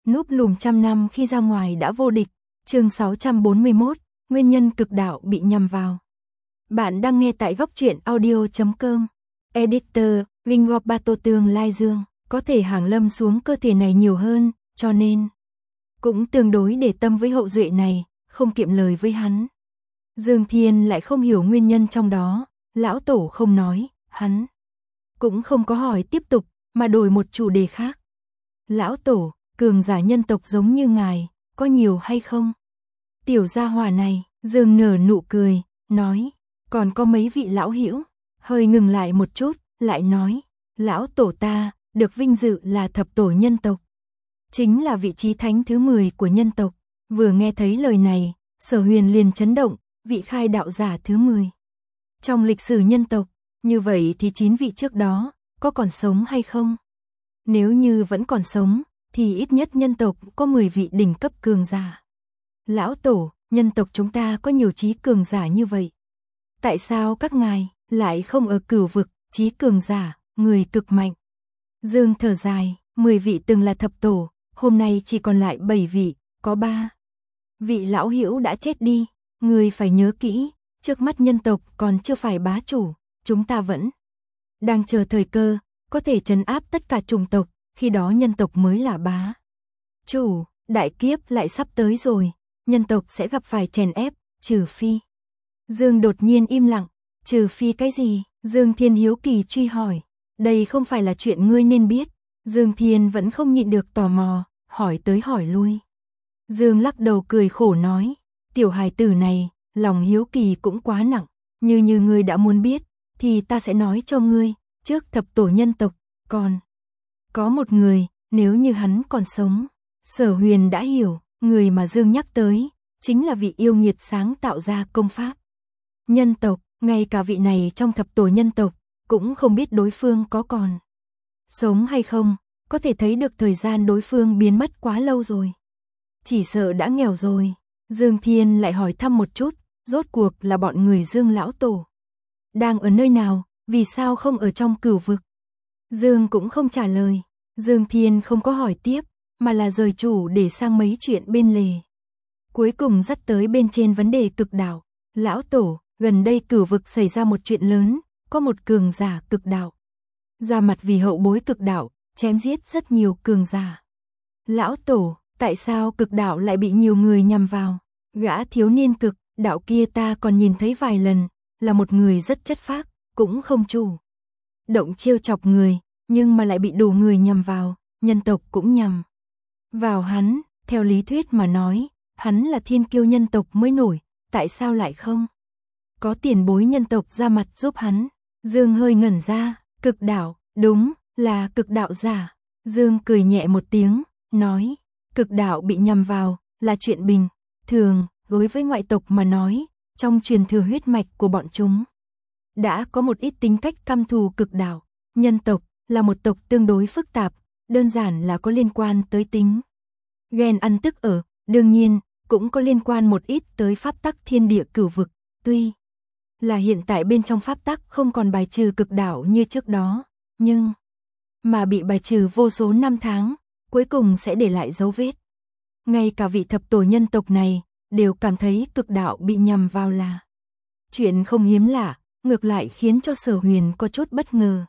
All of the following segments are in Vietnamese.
Núp lùm trăm năm khi ra ngoài đã vô địch. Chương 641, nguyên nhân cực đạo bị nhằm vào. Bạn đang nghe tại góc truyện audio.com. Editor, Linh Ngọc Ba Tô Tương Lai Dương, có thể hàng lâm xuống cơ thể này nhiều hơn, cho nên cũng tương đối để tâm với hậu duệ này, không kiệm lời với hắn. Dương Thiên lại không hiểu nguyên nhân trong đó, lão tổ không nói, hắn cũng không có hỏi tiếp tục, mà đổi một chủ đề khác. Lão tổ, cường giả nhân tộc giống như ngài, có nhiều hay không? Tiểu gia hỏa này, Dương nở nụ cười, nói, còn có mấy vị lão hữu, hơi ngừng lại một chút, lại nói, lão tổ ta, được vinh dự là thập tổ nhân tộc. Chính là vị trí thánh thứ 10 của nhân tộc. Vừa nghe thấy lời này, Sở Huyền liền chấn động, vị khai đạo giả thứ 10. Trong lịch sử nhân tộc, như vậy thì 9 vị trước đó, có còn sống hay không? Nếu như vẫn còn sống, thì ít nhất nhân tộc có 10 vị đỉnh cấp cường giả. Lão tổ, nhân tộc chúng ta có nhiều trí cường giả như vậy. Tại sao các ngài lại không ở Cửu vực, trí cường giả, người cực mạnh? Dương thở dài, 10 vị từng là thập tổ, hôm nay chỉ còn lại 7 vị, có 3 vị lão hữu đã chết đi. Người phải nhớ kỹ, trước mắt nhân tộc còn chưa phải bá chủ, chúng ta vẫn đang chờ thời cơ, có thể trấn áp tất cả chủng tộc, khi đó nhân tộc mới là bá chủ. Đại kiếp lại sắp tới rồi, nhân tộc sẽ gặp phải chèn ép, trừ phi. Dương đột nhiên im lặng, trừ phi cái gì? Dương Thiên hiếu kỳ truy hỏi, đây không phải là chuyện ngươi nên biết. Dương Thiên vẫn không nhịn được tò mò, hỏi tới hỏi lui. Dương lắc đầu cười khổ nói, tiểu hài tử này, lòng hiếu kỳ cũng quá nặng, như ngươi đã muốn biết, thì ta sẽ nói cho ngươi, trước thập tổ nhân tộc, còn có một người, nếu như hắn còn sống. Sở Huyền đã hiểu, người mà Dương nhắc tới, chính là vị yêu nghiệt sáng tạo ra công pháp nhân tộc, ngay cả vị này trong thập tổ nhân tộc, cũng không biết đối phương có còn sống hay không, có thể thấy được thời gian đối phương biến mất quá lâu rồi. Chỉ sợ đã nghèo rồi. Dương Thiên lại hỏi thăm một chút, rốt cuộc là bọn người Dương lão tổ đang ở nơi nào, vì sao không ở trong Cửu vực? Dương cũng không trả lời. Dương Thiên không có hỏi tiếp, mà là rời chủ để sang mấy chuyện bên lề. Cuối cùng dắt tới bên trên vấn đề cực đạo. Lão tổ, gần đây Cửu vực xảy ra một chuyện lớn, có một cường giả cực đạo ra mặt vì hậu bối cực đạo, chém giết rất nhiều cường giả. Lão tổ, tại sao cực đạo lại bị nhiều người nhằm vào? Gã thiếu niên cực đạo kia ta còn nhìn thấy vài lần, là một người rất chất phác, cũng không chủ động trêu chọc người, nhưng mà lại bị đủ người nhằm vào, nhân tộc cũng nhằm vào hắn. Theo lý thuyết mà nói, hắn là thiên kiêu nhân tộc mới nổi, tại sao lại không có tiền bối nhân tộc ra mặt giúp hắn? Dương hơi ngẩn ra, cực đạo, đúng, là cực đạo giả. Dương cười nhẹ một tiếng, nói, cực đạo bị nhằm vào, là chuyện bình thường, đối với ngoại tộc mà nói, trong truyền thừa huyết mạch của bọn chúng đã có một ít tính cách căm thù cực đạo. Nhân tộc là một tộc tương đối phức tạp, đơn giản là có liên quan tới tính ghen ăn tức ở, đương nhiên, cũng có liên quan một ít tới pháp tắc thiên địa cửu vực, tuy là hiện tại bên trong pháp tắc không còn bài trừ cực đạo như trước đó, nhưng mà bị bài trừ vô số năm tháng, cuối cùng sẽ để lại dấu vết. Ngay cả vị thập tổ nhân tộc này, đều cảm thấy cực đạo bị nhằm vào là chuyện không hiếm lạ, ngược lại khiến cho Sở Huyền có chút bất ngờ.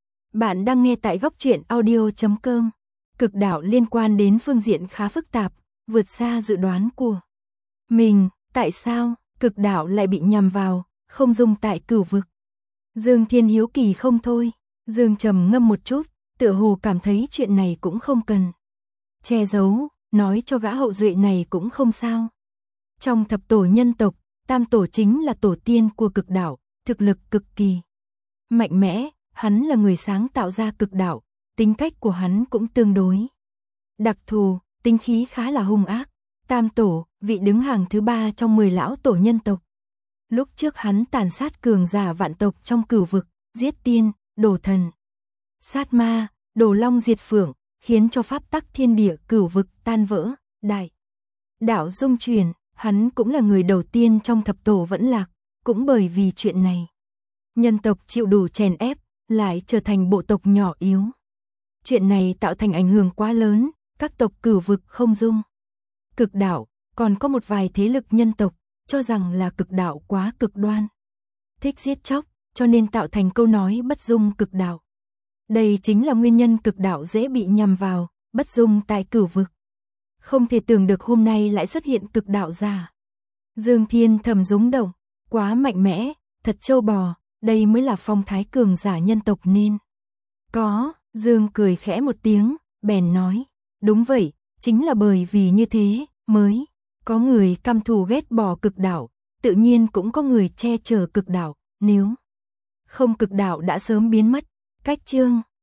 Bạn đang nghe tại góc truyện audio.com. Cực đạo liên quan đến phương diện khá phức tạp, vượt xa dự đoán của mình. Tại sao cực đạo lại bị nhằm vào, không dung tại Cửu vực? Dương Thiên hiếu kỳ không thôi. Dương trầm ngâm một chút, tựa hồ cảm thấy chuyện này cũng không cần che giấu, nói cho gã hậu duệ này cũng không sao. Trong thập tổ nhân tộc, tam tổ chính là tổ tiên của cực đạo, thực lực cực kỳ mạnh mẽ, hắn là người sáng tạo ra cực đạo, tính cách của hắn cũng tương đối đặc thù, tính khí khá là hung ác. Tam tổ, vị đứng hàng thứ 3 trong 10 lão tổ nhân tộc. Lúc trước hắn tàn sát cường giả vạn tộc trong Cửu vực, giết tiên, đổ thần, sát ma, đổ long diệt phượng, khiến cho pháp tắc thiên địa Cửu vực tan vỡ, đại đạo dung chuyển. Hắn cũng là người đầu tiên trong thập tổ vẫn lạc, cũng bởi vì chuyện này, nhân tộc chịu đủ chèn ép, lại trở thành bộ tộc nhỏ yếu. Chuyện này tạo thành ảnh hưởng quá lớn, các tộc cửu vực không dung. Cực đạo, còn có một vài thế lực nhân tộc, cho rằng là cực đạo quá cực đoan. Thích giết chóc, cho nên tạo thành câu nói bất dung cực đạo. Đây chính là nguyên nhân cực đạo dễ bị nhằm vào, bất dung tại cửu vực. Không thể tưởng được hôm nay lại xuất hiện cực đạo giả. Dương Thiên thầm rúng động, quá mạnh mẽ, thật trâu bò, đây mới là phong thái cường giả nhân tộc nên. Có, Dương cười khẽ một tiếng, bèn nói, đúng vậy, chính là bởi vì như thế, mới có người căm thù ghét bỏ cực đạo, tự nhiên cũng có người che chở cực đạo, nếu không cực đạo đã sớm biến mất. Cách chương